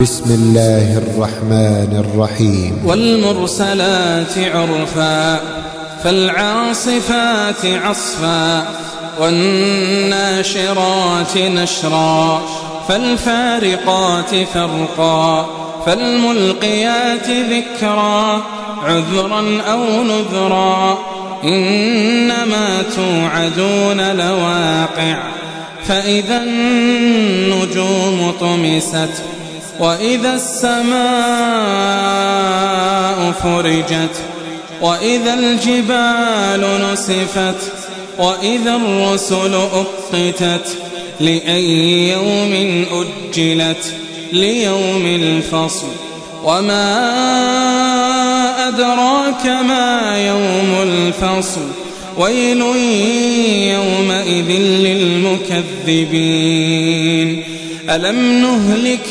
بسم الله الرحمن الرحيم. والمرسلات عرفا فالعاصفات عصفا والناشرات نشرا فالفارقات فرقا فالملقيات ذكرا عذرا أو نذرا إنما توعدون لواقع فإذا النجوم طمست وإذا السماء فرجت وإذا الجبال نسفت وإذا الرسل أقتت لأي يوم أجلت ليوم الفصل وما أدراك ما يوم الفصل ويل يومئذ للمكذبين ألم نهلك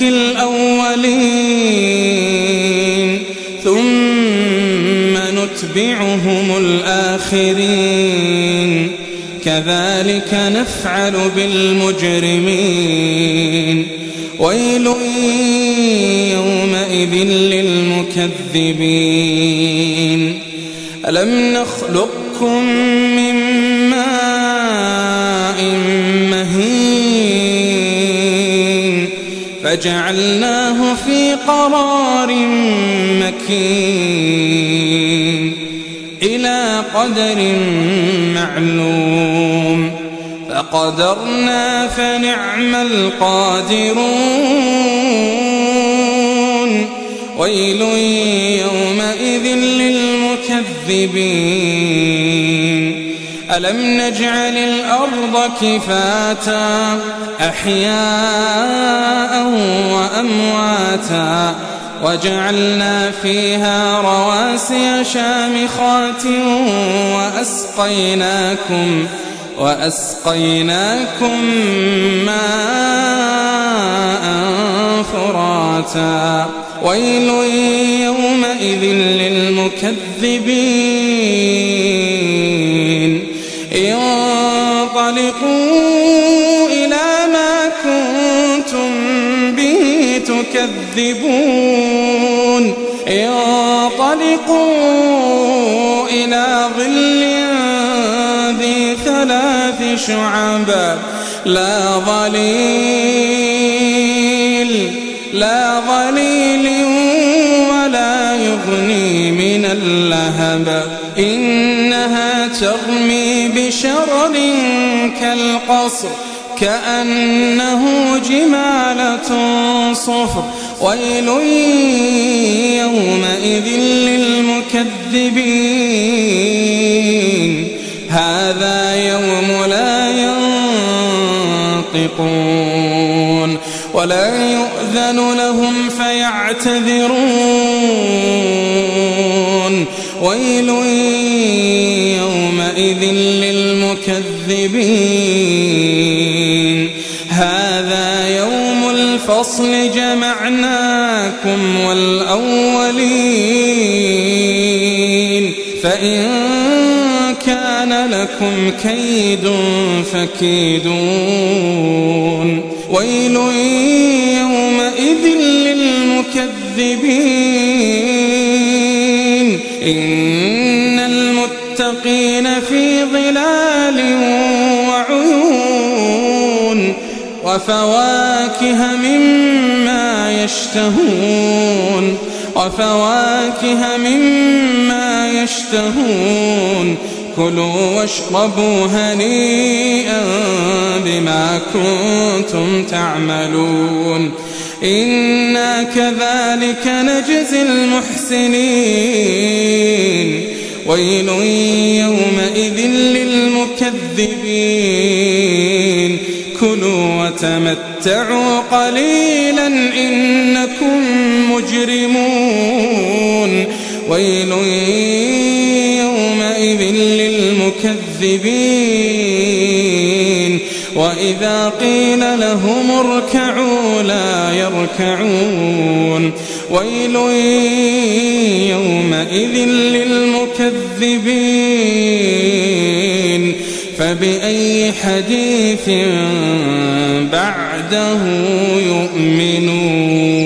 الأولين ثم نتبعهم الآخرين كذلك نفعل بالمجرمين ويل يومئذ للمكذبين ألم نخلقكم من ماء مهين فجعلناه في قرار مكين إلى قدر معلوم فقدرنا فنعم القادرون ويل يومئذ للمكذبين ألم نجعل الأرض كفاتا أحياء وأمواتا وجعلنا فيها رواسي شامخات وأسقيناكم ماء فراتا ويل يومئذ للمكذبين انطلقوا إلى ما كنتم به تكذبون انطلقوا إلى ظل ذي 3 شعب لا ظليل ولا يغني من اللهب إنها ترمي بشرر كالقصر كأنه جمالة صفر ويل يومئذ للمكذبين هذا يوم لا ينطقون ولا يؤذن لهم فيعتذرون ويل يومئذ للمكذبين هذا يوم الفصل جمعناكم والأولين فإن كان لكم كيد فكيدون ويل يومئذ للمكذبين إن المتقين في ظلال وعيون وفواكه مما يشتهون كلوا واشربوا هنيئا بما كنتم تعملون إنا كذلك نجزي المحسنين ويل يومئذ للمكذبين كلوا وتمتعوا قليلا إنكم مجرمون ويل يومئذ للمكذبين وإذا قيل لهم اركعوا لا يركعون ويل يومئذ للمكذبين فبأي حديث بعده يؤمنون.